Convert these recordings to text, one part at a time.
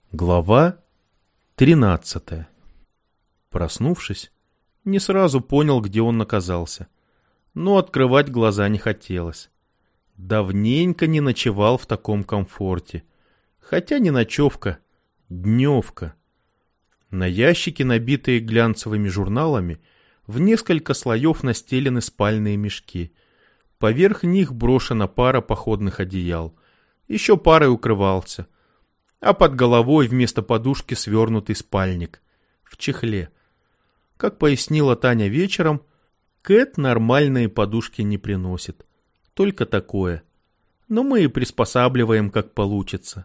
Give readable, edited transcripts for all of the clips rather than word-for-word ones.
Глава 13. Проснувшись, не сразу понял, где он оказался, но открывать глаза не хотелось. Давненько не ночевал в таком комфорте, хотя не ночевка, дневка. На ящике, набитые глянцевыми журналами, в несколько слоев настелены спальные мешки. Поверх них брошена пара походных одеял, еще парой укрывался, а под головой вместо подушки свернутый спальник в чехле. Как пояснила Таня вечером, Кэт нормальные подушки не приносит, только такое. Но мы и приспосабливаем, как получится.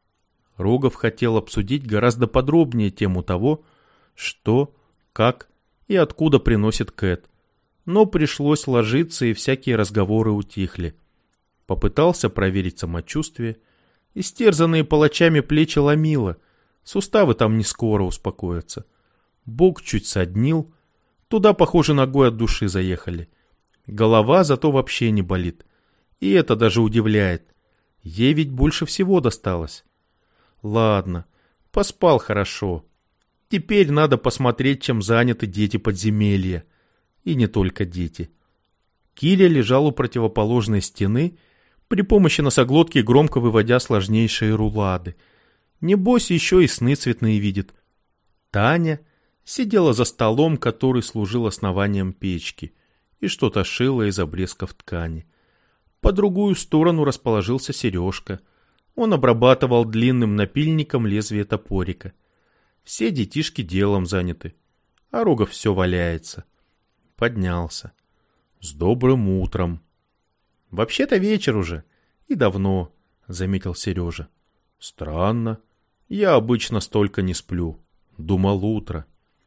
Рогов хотел обсудить гораздо подробнее тему того, что, как и откуда приносит Кэт, но пришлось ложиться, и всякие разговоры утихли. Попытался проверить самочувствие. Истерзанные палачами плечи ломило, суставы там не скоро успокоятся. Бок чуть соднил, туда, похоже, ногой от души заехали. Голова зато вообще не болит, и это даже удивляет. Ей ведь больше всего досталось. Ладно, поспал хорошо. Теперь надо посмотреть, чем заняты дети подземелья. И не только дети. Киря лежал у противоположной стены, при помощи носоглотки громко выводя сложнейшие рулады. Небось, еще и сны цветные видит. Таня сидела за столом, который служил основанием печки, и что-то шила из обрезков ткани. По другую сторону расположился Сережка. Он обрабатывал длинным напильником лезвие топорика. Все детишки делом заняты, а Рогов все валяется. Поднялся. С добрым утром. «Вообще-то вечер уже. И давно», — заметил Сережа. «Странно. Я обычно столько не сплю. Думал, утро».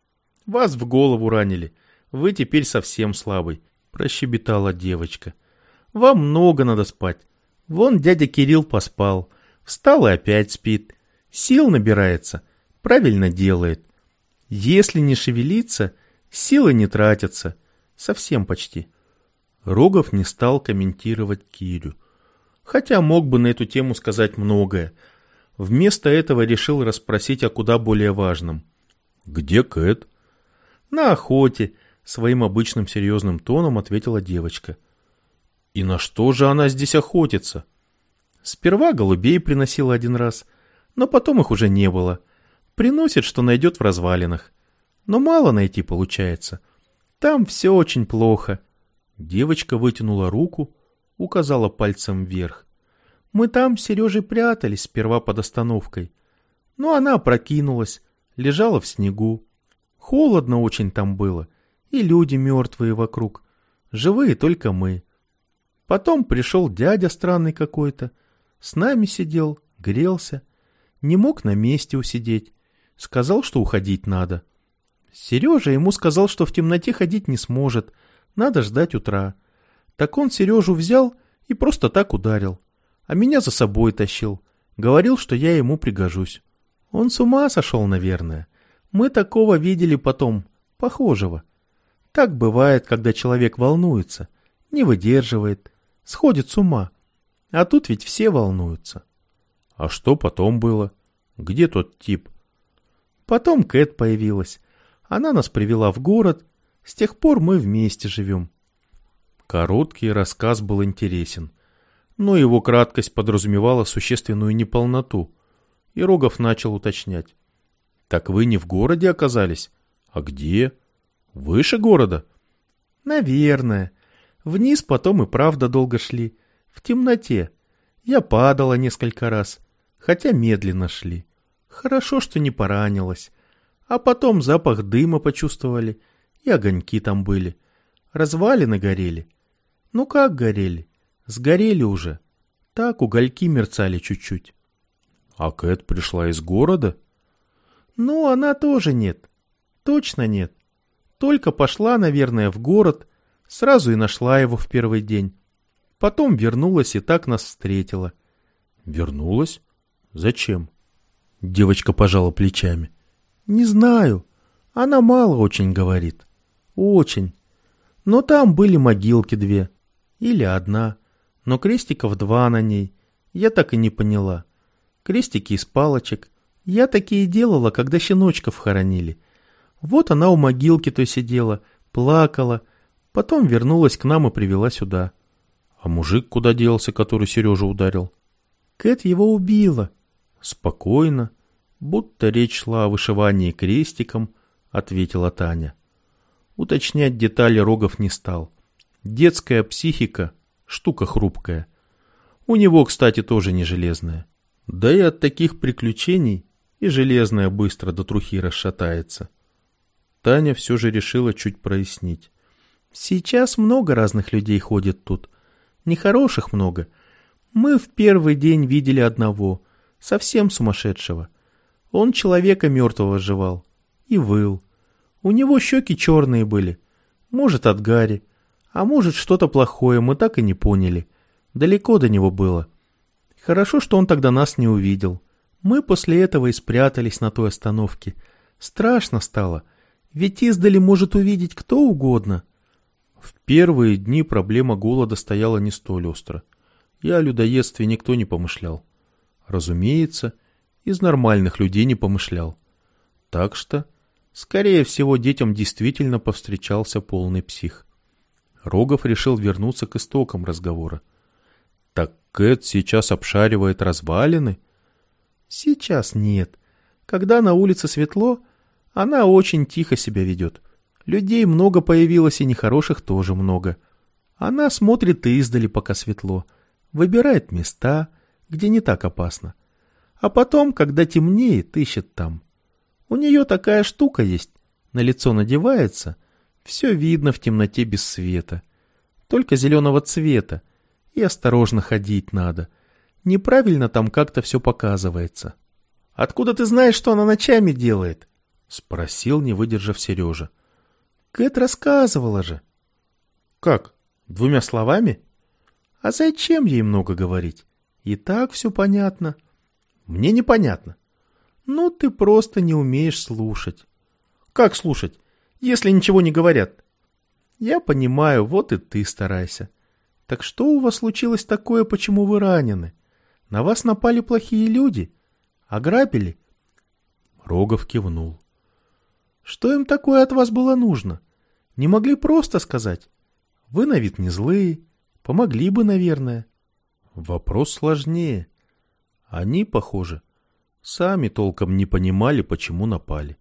«Вас в голову ранили. Вы теперь совсем слабый», — прощебетала девочка. «Вам много надо спать. Вон дядя Кирилл поспал. Встал и опять спит. Сил набирается. Правильно делает. Если не шевелиться, силы не тратятся. Совсем почти». Рогов не стал комментировать Кирю, хотя мог бы на эту тему сказать многое. Вместо этого решил расспросить о куда более важном. «Где Кэт?» «На охоте», — своим обычным серьезным тоном ответила девочка. «И на что же она здесь охотится?» «Сперва голубей приносила один раз, но потом их уже не было. Приносит, что найдет в развалинах. Но мало найти получается. Там все очень плохо». Девочка вытянула руку, указала пальцем вверх. «Мы там с Сережей прятались сперва под остановкой. Но она опрокинулась, лежала в снегу. Холодно очень там было, и люди мертвые вокруг. Живые только мы. Потом пришел дядя странный какой-то. С нами сидел, грелся. Не мог на месте усидеть. Сказал, что уходить надо. Сережа ему сказал, что в темноте ходить не сможет. Надо ждать утра. Так он Сережу взял и просто так ударил. А меня за собой тащил. Говорил, что я ему пригожусь. Он с ума сошел, наверное. Мы такого видели потом, похожего. Так бывает, когда человек волнуется, не выдерживает, сходит с ума. А тут ведь все волнуются». «А что потом было? Где тот тип?» «Потом Кэт появилась. Она нас привела в город. С тех пор мы вместе живем». Короткий рассказ был интересен, но его краткость подразумевала существенную неполноту, и Рогов начал уточнять. «Так вы не в городе оказались? А где? Выше города?» «Наверное. Вниз потом и правда долго шли. В темноте. Я падала несколько раз, хотя медленно шли. Хорошо, что не поранилась. А потом запах дыма почувствовали, и огоньки там были. Развалины горели. Ну как горели? Сгорели уже. Так угольки мерцали чуть-чуть». «А Кэт пришла из города?» «Ну, она тоже нет. Точно нет. Только пошла, наверное, в город, сразу и нашла его в первый день. Потом вернулась и так нас встретила». «Вернулась? Зачем?» Девочка пожала плечами. «Не знаю. Она мало очень говорит. Очень. Но там были могилки 2. Или 1. Но крестиков 2 на ней. Я так и не поняла. Крестики из палочек, Я такие делала, когда щеночков хоронили. Вот она у могилки той сидела, плакала, потом вернулась к нам и привела сюда. А мужик куда делся, который Сережу ударил? Кэт его убила. Спокойно, будто речь шла о вышивании крестиком, ответила Таня. Уточнять детали Рогов не стал. Детская психика — штука хрупкая. У него, кстати, тоже не железная. Да и от таких приключений и железная быстро до трухи расшатается. Таня все же решила чуть прояснить. Сейчас много разных людей ходит тут. Нехороших много. Мы в первый день видели одного, совсем сумасшедшего. Он человека мертвого сживал и выл. У него щеки черные были. Может, от гари, а может, что-то плохое, мы так и не поняли. Далеко до него было. Хорошо, что он тогда нас не увидел. Мы после этого и спрятались на той остановке. Страшно стало, ведь издали может увидеть кто угодно. В первые дни проблема голода стояла не столь остро. И о людоедстве никто не помышлял. Разумеется, из нормальных людей не помышлял. Так что, скорее всего, детям действительно повстречался полный псих. Рогов решил вернуться к истокам разговора. Так Кэт сейчас обшаривает развалины? Сейчас нет. Когда на улице светло, она очень тихо себя ведет. Людей много появилось и нехороших тоже много. Она смотрит издали, пока светло. Выбирает места, где не так опасно. А потом, когда темнеет, ищет там. У нее такая штука есть. На лицо надевается. Все видно в темноте без света. Только зеленого цвета. И осторожно ходить надо. Неправильно там как-то все показывается. — Откуда ты знаешь, что она ночами делает? — спросил, не выдержав Сережа. — Кэт рассказывала же. — Как? 2 словами? — А зачем ей много говорить? И так все понятно. — Мне непонятно. — Ну, ты просто не умеешь слушать. — Как слушать, если ничего не говорят? — Я понимаю, вот и ты старайся. Так что у вас случилось такое, почему вы ранены? На вас напали плохие люди? Ограбили? Рогов кивнул. Что им такое от вас было нужно? Не могли просто сказать? Вы на вид не злые, помогли бы, наверное. Вопрос сложнее. Они, похоже, сами толком не понимали, почему напали.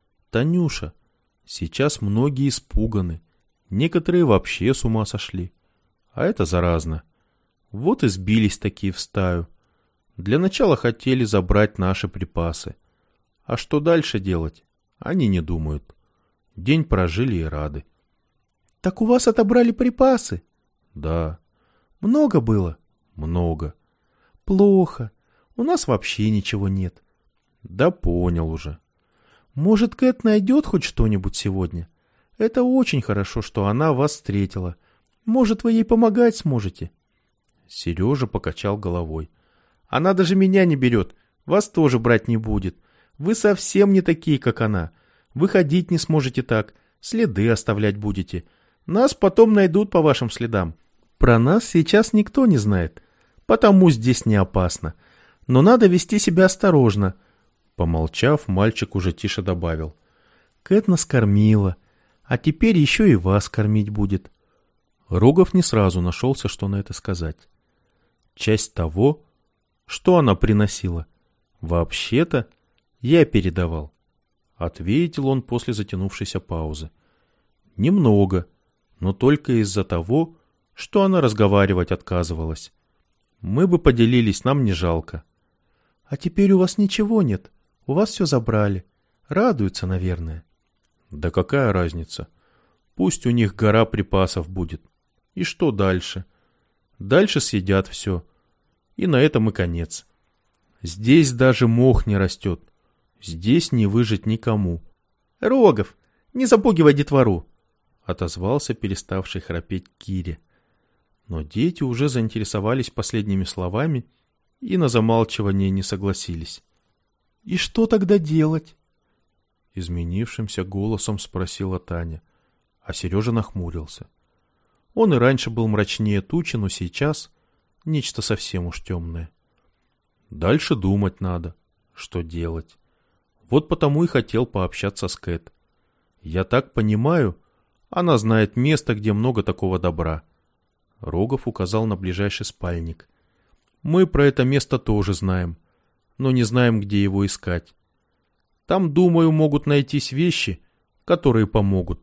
Танюша, сейчас многие испуганы, некоторые вообще с ума сошли. А это заразно. Вот и сбились такие в стаю. Для начала хотели забрать наши припасы. А что дальше делать, они не думают. День прожили и рады. — Так у вас отобрали припасы? — Да. — Много было? — Много. — Плохо. У нас вообще ничего нет. — Да понял уже. — Может, Кэт найдет хоть что-нибудь сегодня? Это очень хорошо, что она вас встретила. Может, вы ей помогать сможете? Сережа покачал головой. — Она даже меня не берет. Вас тоже брать не будет. Вы совсем не такие, как она. Вы ходить не сможете так. Следы оставлять будете. Нас потом найдут по вашим следам. Про нас сейчас никто не знает. Потому здесь не опасно. Но надо вести себя осторожно. Помолчав, мальчик уже тише добавил. Кэт нас кормила. А теперь еще и вас кормить будет. Рогов не сразу нашелся, что на это сказать. Часть того, что она приносила, вообще-то я передавал. Ответил он после затянувшейся паузы. Немного, но только из-за того, что она разговаривать отказывалась. Мы бы поделились, нам не жалко. — А теперь у вас ничего нет, у вас все забрали. Радуются, наверное. — Да какая разница? Пусть у них гора припасов будет. И что дальше? Дальше съедят все. И на этом и конец. Здесь даже мох не растет. Здесь не выжить никому. — Рогов, не запугивай детвору! — отозвался переставший храпеть Киря. Но дети уже заинтересовались последними словами и на замалчивание не согласились. — И что тогда делать? — изменившимся голосом спросила Таня, а Сережа нахмурился. Он и раньше был мрачнее тучи, но сейчас нечто совсем уж темное. Дальше думать надо. Что делать? Вот потому и хотел пообщаться с Кэт. Я так понимаю, она знает место, где много такого добра. Рогов указал на ближайший спальник. Мы про это место тоже знаем, но не знаем, где его искать. Там, думаю, могут найтись вещи, которые помогут.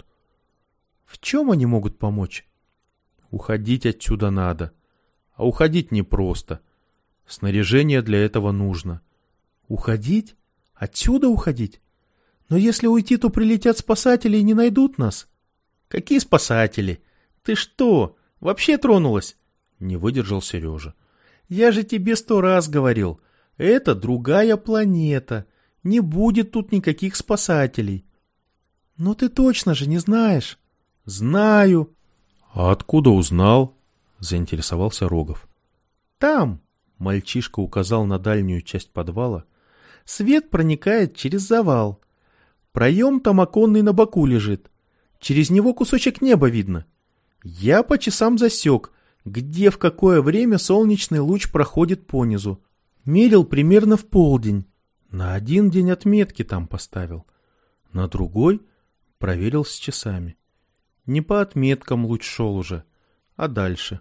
В чем они могут помочь? Уходить отсюда надо. А уходить непросто. Снаряжение для этого нужно. Уходить? Отсюда уходить? Но если уйти, то прилетят спасатели и не найдут нас. Какие спасатели? Ты что, вообще тронулась? Не выдержал Сережа. Я же тебе 100 раз говорил. Это другая планета. Не будет тут никаких спасателей. Но ты точно же не знаешь. Знаю. А откуда узнал? Заинтересовался Рогов. Там, мальчишка указал на дальнюю часть подвала, свет проникает через завал. Проем там оконный на боку лежит. Через него кусочек неба видно. Я по часам засек, где в какое время солнечный луч проходит по низу. Мерил примерно в полдень. На 1 день отметки там поставил. На другой проверил с часами. Не по отметкам луч шел уже, а дальше.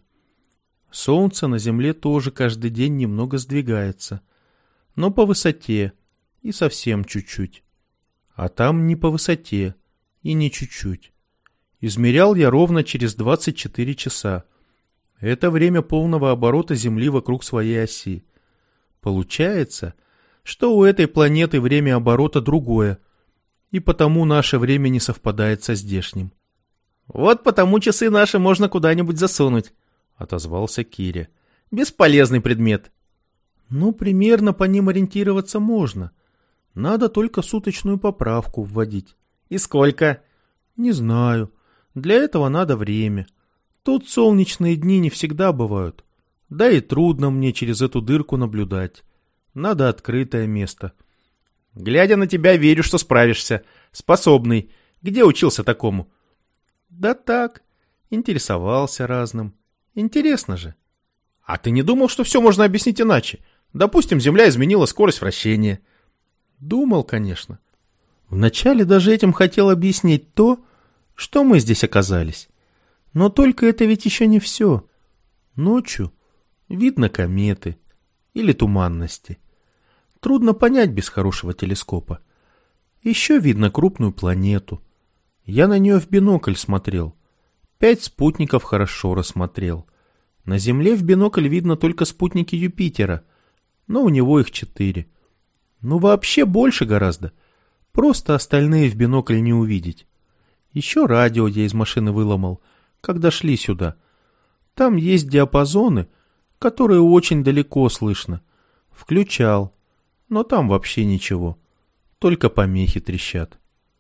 Солнце на земле тоже каждый день немного сдвигается, но по высоте и совсем чуть-чуть. А там не по высоте и не чуть-чуть. Измерял я ровно через 24 часа. Это время полного оборота Земли вокруг своей оси. Получается, что у этой планеты время оборота другое, и потому наше время не совпадает со здешним. «Вот потому часы наши можно куда-нибудь засунуть», — отозвался Киря. «Бесполезный предмет». «Ну, примерно по ним ориентироваться можно. Надо только суточную поправку вводить». «И сколько?» «Не знаю. Для этого надо время. Тут солнечные дни не всегда бывают. Да и трудно мне через эту дырку наблюдать. Надо открытое место». «Глядя на тебя, верю, что справишься. Способный. Где учился такому?» «Да так. Интересовался разным. Интересно же». «А ты не думал, что все можно объяснить иначе? Допустим, Земля изменила скорость вращения». «Думал, конечно. Вначале даже этим хотел объяснить то, что мы здесь оказались. Но только это ведь еще не все. Ночью видно кометы или туманности. Трудно понять без хорошего телескопа. Еще видно крупную планету. Я на нее в бинокль смотрел. 5 спутников хорошо рассмотрел. На Земле в бинокль видно только спутники Юпитера, но у него их 4. Ну вообще больше гораздо. Просто остальные в бинокль не увидеть. Еще радио я из машины выломал, когда шли сюда. Там есть диапазоны, которые очень далеко слышно. Включал, но там вообще ничего. Только помехи трещат.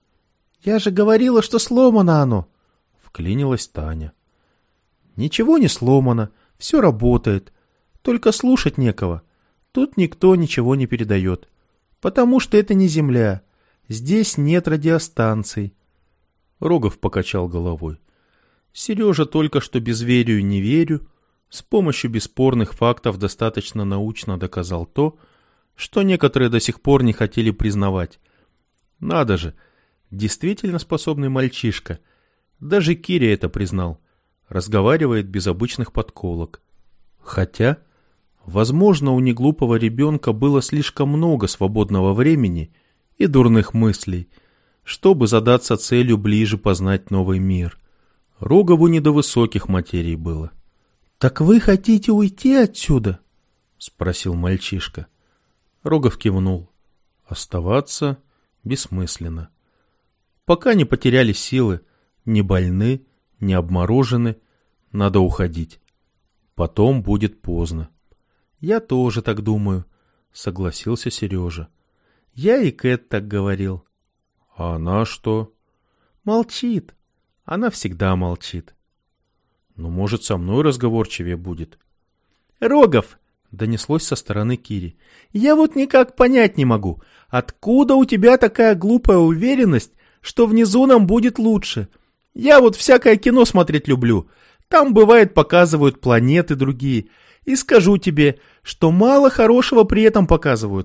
«Я же говорила, что сломано оно!» — вклинилась Таня. «Ничего не сломано, все работает. Только слушать некого. Тут никто ничего не передает. Потому что это не Земля. Здесь нет радиостанций». Рогов покачал головой. Сережа только что безверию не верю, с помощью бесспорных фактов достаточно научно доказал то, что некоторые до сих пор не хотели признавать. Надо же, действительно способный мальчишка. Даже Киря это признал. Разговаривает без обычных подколок. Хотя, возможно, у неглупого ребенка было слишком много свободного времени и дурных мыслей, чтобы задаться целью ближе познать новый мир. Рогову не до высоких материй было. «Так вы хотите уйти отсюда?» — спросил мальчишка. Рогов кивнул. Оставаться бессмысленно. Пока не потеряли силы, не больны, не обморожены, надо уходить. Потом будет поздно. «Я тоже так думаю», — согласился Сережа. «Я и Кэт так говорил». «А она что?» «Молчит. Она всегда молчит». «Ну, может, со мной разговорчивее будет». «Рогов!» — донеслось со стороны Кири. «Я вот никак понять не могу, откуда у тебя такая глупая уверенность, что внизу нам будет лучше? Я вот всякое кино смотреть люблю. Там, бывает, показывают планеты другие. И скажу тебе, что мало хорошего при этом показывают.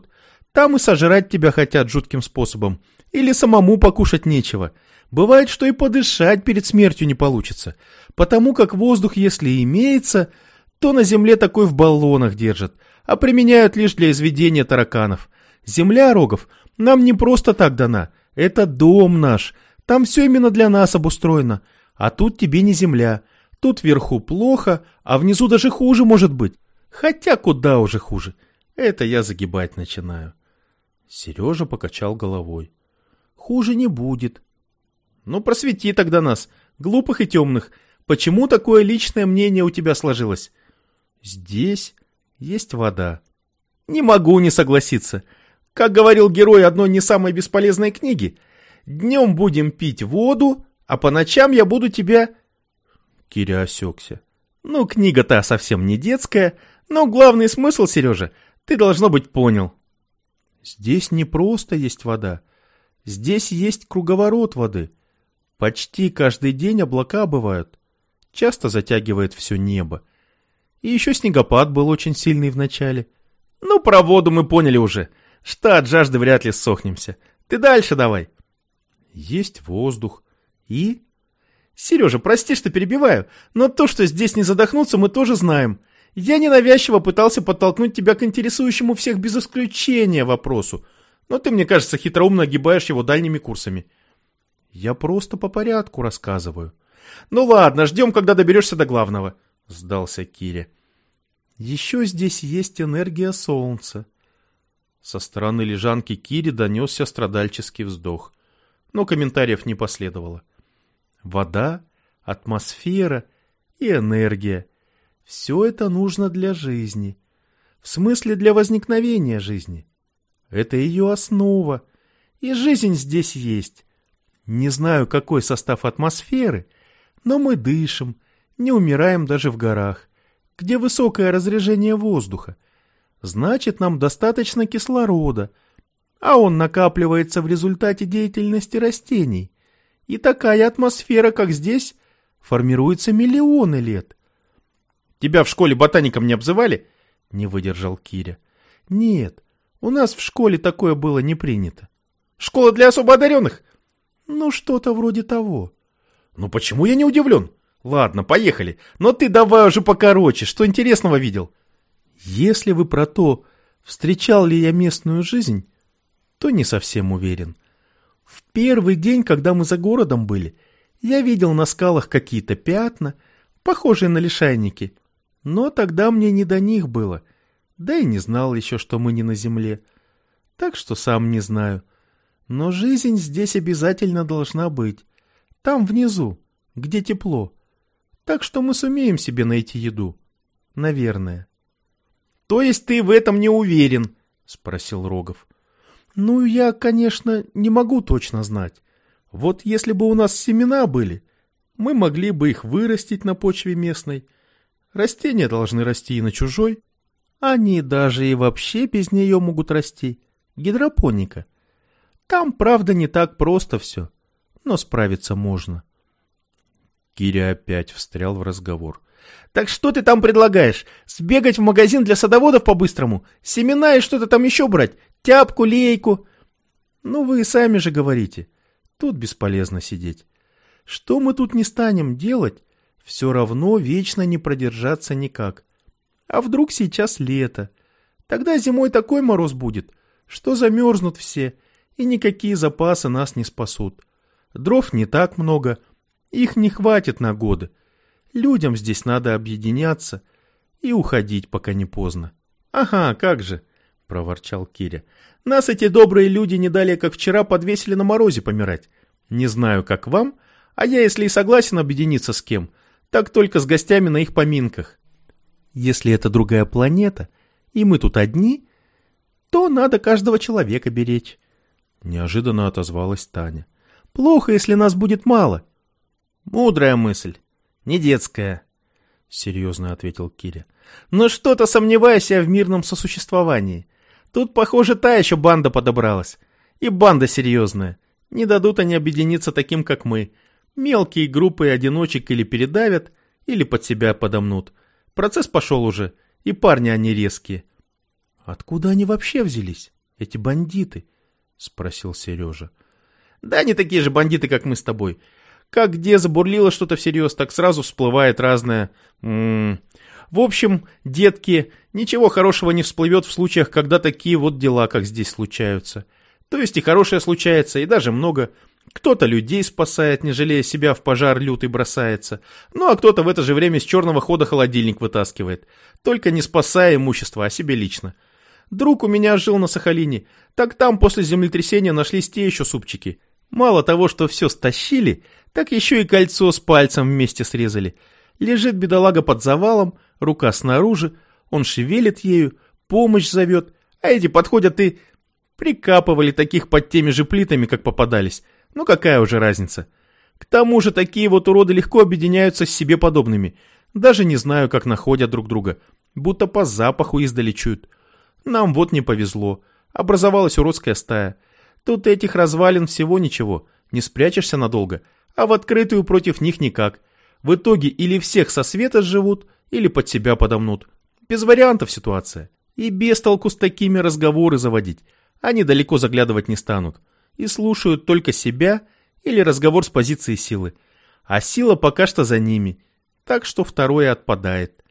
Там и сожрать тебя хотят жутким способом. Или самому покушать нечего. Бывает, что и подышать перед смертью не получится. Потому как воздух, если имеется, то на земле такой в баллонах держат, а применяют лишь для изведения тараканов. Земля, Рогов, нам не просто так дана. Это дом наш. Там все именно для нас обустроено. А тут тебе не земля. Тут вверху плохо, а внизу даже хуже может быть. Хотя куда уже хуже. Это я загибать начинаю. Сережа покачал головой. Хуже не будет. Ну просвети тогда нас, глупых и темных. Почему такое личное мнение у тебя сложилось? Здесь есть вода. Не могу не согласиться. Как говорил герой одной не самой бесполезной книги, днем будем пить воду, а по ночам я буду тебя... Киря осекся. Ну, книга-то совсем не детская, но главный смысл, Сережа, ты, должно быть, понял. Здесь не просто есть вода. Здесь есть круговорот воды. Почти каждый день облака бывают. Часто затягивает все небо. И еще снегопад был очень сильный в начале. Ну, про воду мы поняли уже, что от жажды вряд ли ссохнемся. Ты дальше давай. Есть воздух. И... Сережа, прости, что перебиваю, но то, что здесь не задохнуться, мы тоже знаем. Я ненавязчиво пытался подтолкнуть тебя к интересующему всех без исключения вопросу, но ты, мне кажется, хитроумно огибаешь его дальними курсами. Я просто по порядку рассказываю. Ну ладно, ждем, когда доберешься до главного, сдался Киря. Еще здесь есть энергия солнца. Со стороны лежанки Кири донесся страдальческий вздох, но комментариев не последовало. Вода, атмосфера и энергия. Все это нужно для жизни. В смысле для возникновения жизни. Это ее основа. И жизнь здесь есть. Не знаю, какой состав атмосферы, но мы дышим, не умираем даже в горах, где высокое разрежение воздуха. Значит, нам достаточно кислорода, а он накапливается в результате деятельности растений. И такая атмосфера, как здесь, формируется миллионы лет. Тебя в школе ботаником не обзывали? Не выдержал Киря. Нет, у нас в школе такое было не принято. Школа для особо одаренных? Ну, что-то вроде того. Ну, почему я не удивлен? Ладно, поехали. Но ты давай уже покороче, что интересного видел? Если вы про то, встречал ли я местную жизнь, то не совсем уверен. В первый день, когда мы за городом были, я видел на скалах какие-то пятна, похожие на лишайники. Но тогда мне не до них было, да и не знал еще, что мы не на земле. Так что сам не знаю. Но жизнь здесь обязательно должна быть. Там внизу, где тепло. Так что мы сумеем себе найти еду. Наверное. — То есть ты в этом не уверен? — спросил Рогов. Ну, я, конечно, не могу точно знать. Вот если бы у нас семена были, мы могли бы их вырастить на почве местной. Растения должны расти и на чужой. Они даже и вообще без нее могут расти. Гидропоника. Там, правда, не так просто все, но справиться можно. Киря опять встрял в разговор. Так что ты там предлагаешь? Сбегать в магазин для садоводов по-быстрому? Семена и что-то там еще брать? Тяпку, лейку? Ну, вы и сами же говорите. Тут бесполезно сидеть. Что мы тут не станем делать, все равно вечно не продержаться никак. А вдруг сейчас лето? Тогда зимой такой мороз будет, что замерзнут все, и никакие запасы нас не спасут. Дров не так много, их не хватит на годы. Людям здесь надо объединяться и уходить, пока не поздно. — Ага, как же, — проворчал Киря. — Нас эти добрые люди не далее, как вчера, подвесили на морозе помирать. Не знаю, как вам, а я, если и согласен объединиться с кем, так только с гостями на их поминках. Если это другая планета, и мы тут одни, то надо каждого человека беречь. Неожиданно отозвалась Таня. — Плохо, если нас будет мало. — Мудрая мысль. Не детская, — серьезно ответил Киря. Но что-то сомневаюсь я в мирном сосуществовании. Тут, похоже, та еще банда подобралась. И банда серьезная. Не дадут они объединиться таким, как мы. Мелкие группы одиночек или передавят, или под себя подомнут. Процесс пошел уже, и парни они резкие. Откуда они вообще взялись, Эти бандиты? — спросил Сережа. — Да они такие же бандиты, как мы с тобой. Как где забурлило что-то всерьез, так сразу всплывает разное... В общем, детки, ничего хорошего не всплывет в случаях, когда такие вот дела, как здесь, случаются. То есть и хорошее случается, и даже много. Кто-то людей спасает, не жалея себя, в пожар лютый бросается. Ну а кто-то в это же время с черного хода холодильник вытаскивает. Только не спасая имущество, а себе лично. Друг у меня жил на Сахалине. Так там после землетрясения нашлись те еще супчики. Мало того, что все стащили, так еще и кольцо с пальцем вместе срезали. Лежит бедолага под завалом, рука снаружи, он шевелит ею, помощь зовет, а эти подходят и... Прикапывали таких под теми же плитами, как попадались. Ну какая уже разница? К тому же такие вот уроды легко объединяются с себе подобными. Даже не знаю, как находят друг друга. Будто по запаху издали чуют. Нам вот не повезло. Образовалась уродская стая. Тут этих развалин всего ничего. Не спрячешься надолго. А в открытую против них никак. В итоге или всех со света сживут, или под себя подомнут. Без вариантов ситуация. И без толку с такими разговоры заводить. Они далеко заглядывать не станут. И слушают только себя или разговор с позиции силы. А сила пока что за ними. Так что второе отпадает.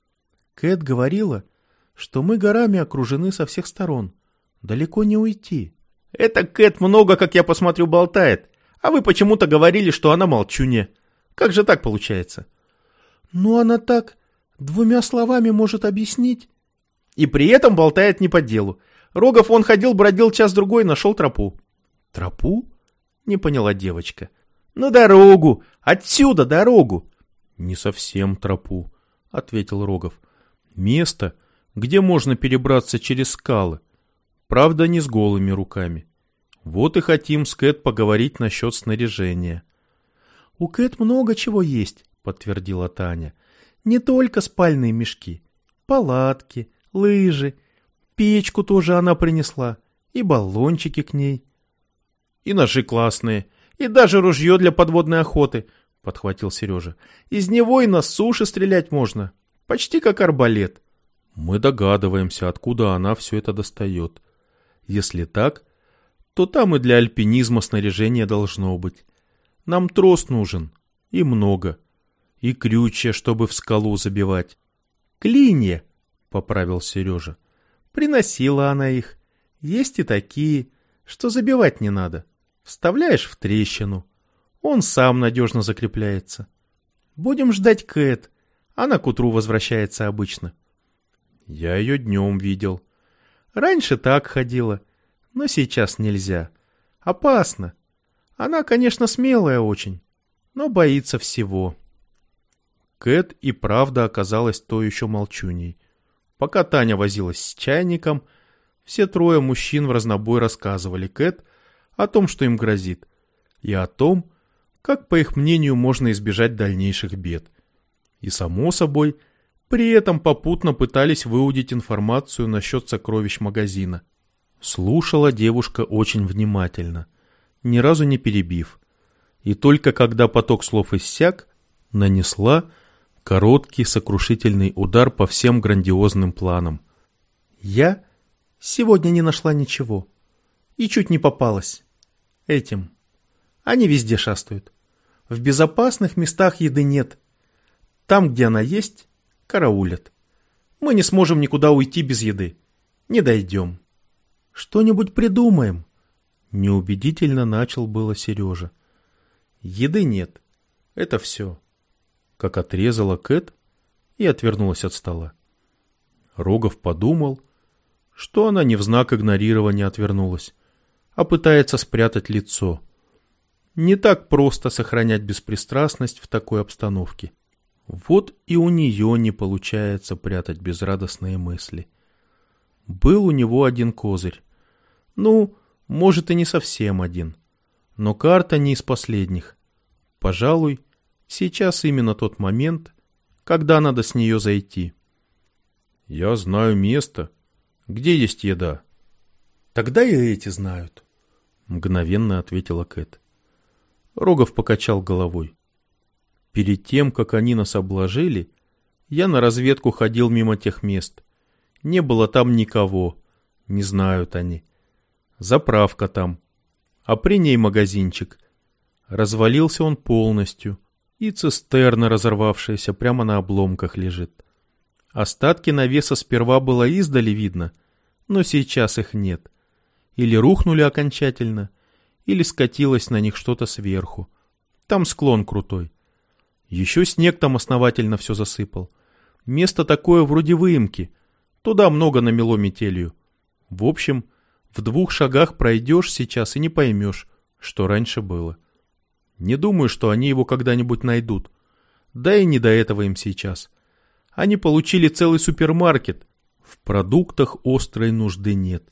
Кэт говорила, что мы горами окружены со всех сторон. Далеко не уйти. Это Кэт много, как я посмотрю, болтает. А вы почему-то говорили, что она молчунья. Как же так получается? Ну она так 2 словами может объяснить. И при этом болтает не по делу. Рогов он ходил, бродил час-другой, нашел тропу. Тропу? Не поняла девочка. Ну дорогу, отсюда дорогу. Не совсем тропу, ответил Рогов. Место, где можно перебраться через скалы. Правда, не с голыми руками. Вот и хотим с Кэт поговорить насчет снаряжения. У Кэт много чего есть, подтвердила Таня. Не только спальные мешки. Палатки, лыжи. Печку тоже она принесла. И баллончики к ней. И ножи классные. И даже ружье для подводной охоты, подхватил Сережа. Из него и на суше стрелять можно. Почти как арбалет. Мы догадываемся, откуда она все это достает. Если так, то там и для альпинизма снаряжение должно быть. Нам трос нужен. И много. И крючья, чтобы в скалу забивать. Клинья, поправил Сережа. Приносила она их. Есть и такие, что забивать не надо. Вставляешь в трещину. Он сам надежно закрепляется. Будем ждать Кэт. Она к утру возвращается обычно. Я ее днем видел. Раньше так ходила, но сейчас нельзя. Опасно. Она, конечно, смелая очень, но боится всего. Кэт и правда оказалась то еще молчуней. Пока Таня возилась с чайником, все 3 мужчин в разнобой рассказывали Кэт о том, что им грозит, и о том, как, по их мнению, можно избежать дальнейших бед. И, само собой, при этом попутно пытались выудить информацию насчет сокровищ магазина. Слушала девушка очень внимательно, ни разу не перебив, и только когда поток слов иссяк, нанесла короткий сокрушительный удар по всем грандиозным планам. Я сегодня не нашла ничего. И чуть не попалась. Этим. Они везде шастают. В безопасных местах еды нет. Там, где она есть, караулят. Мы не сможем никуда уйти без еды. Не дойдем. Что-нибудь придумаем. Неубедительно начал было Сережа. Еды нет. Это все. Как отрезала Кэт и отвернулась от стола. Рогов подумал, что она не в знак игнорирования отвернулась, а пытается спрятать лицо. Не так просто сохранять беспристрастность в такой обстановке. Вот и у нее не получается прятать безрадостные мысли. Был у него один козырь. Ну, может и не совсем один. Но карта не из последних. Пожалуй, сейчас именно тот момент, когда надо с нее зайти. Я знаю место, где есть еда. Тогда и эти знают, мгновенно ответила Кэт. Рогов покачал головой. Перед тем, как они нас обложили, я на разведку ходил мимо тех мест. Не было там никого, не знают они. Заправка там. А при ней магазинчик. Развалился он полностью. И цистерна, разорвавшаяся, прямо на обломках лежит. Остатки навеса сперва было издали видно, но сейчас их нет. Или рухнули окончательно, или скатилось на них что-то сверху. Там склон крутой. Еще снег там основательно все засыпал. Место такое вроде выемки. Туда много намело метелью. В общем, в 2 шагах пройдешь сейчас и не поймешь, что раньше было. Не думаю, что они его когда-нибудь найдут. Да и не до этого им сейчас. Они получили целый супермаркет. В продуктах острой нужды нет.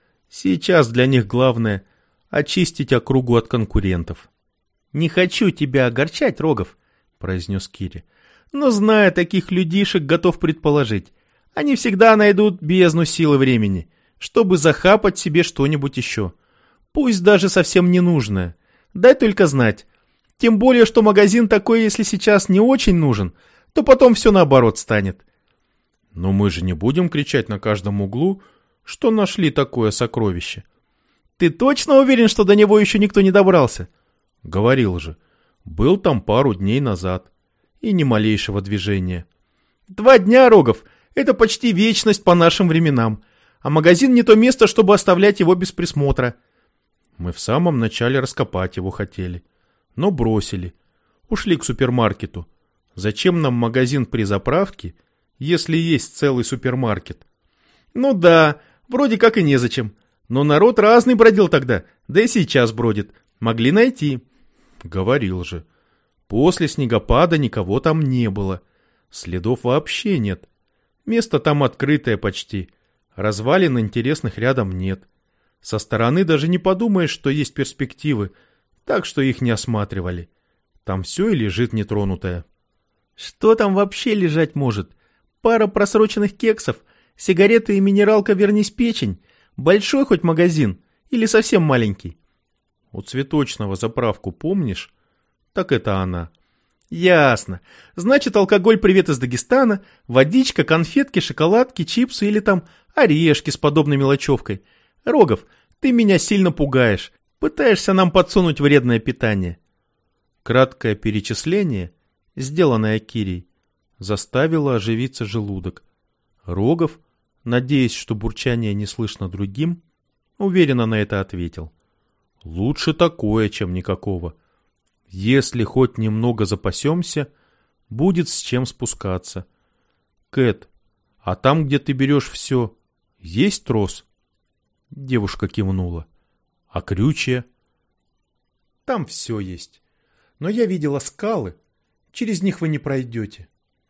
Сейчас для них главное — очистить округу от конкурентов. «Не хочу тебя огорчать, Рогов», — произнес Киря. «Но, зная таких людишек, готов предположить, они всегда найдут бездну силы времени, чтобы захапать себе что-нибудь еще. Пусть даже совсем ненужное. Дай только знать. Тем более, что магазин такой, если сейчас не очень нужен, то потом все наоборот станет». «Но мы же не будем кричать на каждом углу, что нашли такое сокровище». «Ты точно уверен, что до него еще никто не добрался?» «Говорил же. Был там пару дней назад. И ни малейшего движения». 2 дня, Рогов. Это почти вечность по нашим временам. А магазин не то место, чтобы оставлять его без присмотра». «Мы в самом начале раскопать его хотели. Но бросили. Ушли к супермаркету. Зачем нам магазин при заправке, если есть целый супермаркет?» «Ну да, вроде как и незачем. Но народ разный бродил тогда, да и сейчас бродит. Могли найти». «Говорил же. После снегопада никого там не было. Следов вообще нет. Место там открытое почти. Развалин интересных рядом нет. Со стороны даже не подумаешь, что есть перспективы, так что их не осматривали. Там все и лежит нетронутое». «Что там вообще лежать может? Пара просроченных кексов, сигареты и минералка «Вернись, печень». Большой хоть магазин или совсем маленький?» «У Цветочного заправку помнишь? Так это она». «Ясно. Значит, алкоголь «Привет из Дагестана», водичка, конфетки, шоколадки, чипсы или там орешки с подобной мелочевкой. Рогов, ты меня сильно пугаешь. Пытаешься нам подсунуть вредное питание». Краткое перечисление, сделанное Кирей, заставило оживиться желудок. Рогов, надеясь, что бурчание не слышно другим, уверенно на это ответил. «Лучше такое, чем никакого. Если хоть немного запасемся, будет с чем спускаться. Кэт, а там, где ты берешь все, есть трос?» Девушка кивнула. «А крючья?» «Там все есть. Но я видела скалы. Через них вы не пройдете».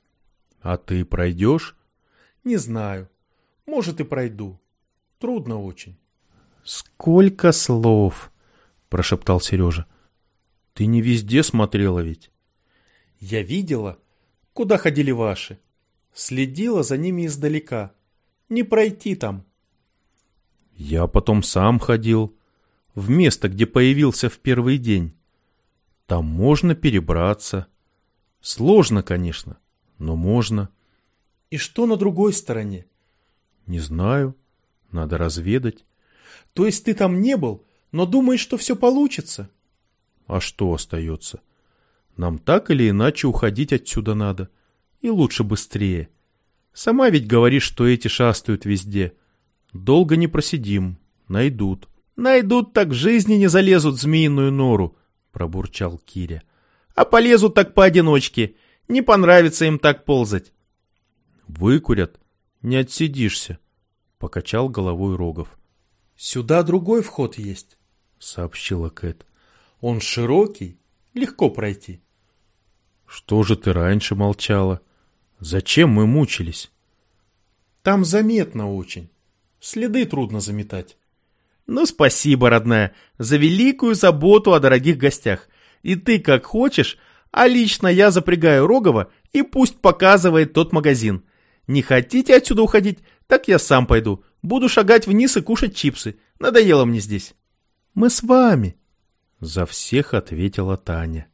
«А ты пройдешь?» «Не знаю. Может, и пройду. Трудно очень». «Сколько слов!» — прошептал Сережа. «Ты не везде смотрела ведь?» «Я видела, куда ходили ваши. Следила за ними издалека. Не пройти там». «Я потом сам ходил. В место, где появился в первый день. Там можно перебраться. Сложно, конечно, но можно». «И что на другой стороне?» «Не знаю. Надо разведать». «То есть ты там не был, но думаешь, что все получится?» «А что остается? Нам так или иначе уходить отсюда надо. И лучше быстрее. Сама ведь говоришь, что эти шастают везде. Долго не просидим. Найдут». «Найдут, так в жизни не залезут в змеиную нору», — пробурчал Киря. «А полезут так поодиночке. Не понравится им так ползать». «Выкурят. Не отсидишься», — покачал головой Рогов. «Сюда другой вход есть», — сообщила Кэт. «Он широкий, легко пройти». «Что же ты раньше молчала? Зачем мы мучились?» «Там заметно очень. Следы трудно заметать». «Ну, спасибо, родная, за великую заботу о дорогих гостях. И ты как хочешь, а лично я запрягаю Рогова и пусть показывает тот магазин. Не хотите отсюда уходить, так я сам пойду. Буду шагать вниз и кушать чипсы. Надоело мне здесь». «Мы с вами», — за всех ответила Таня.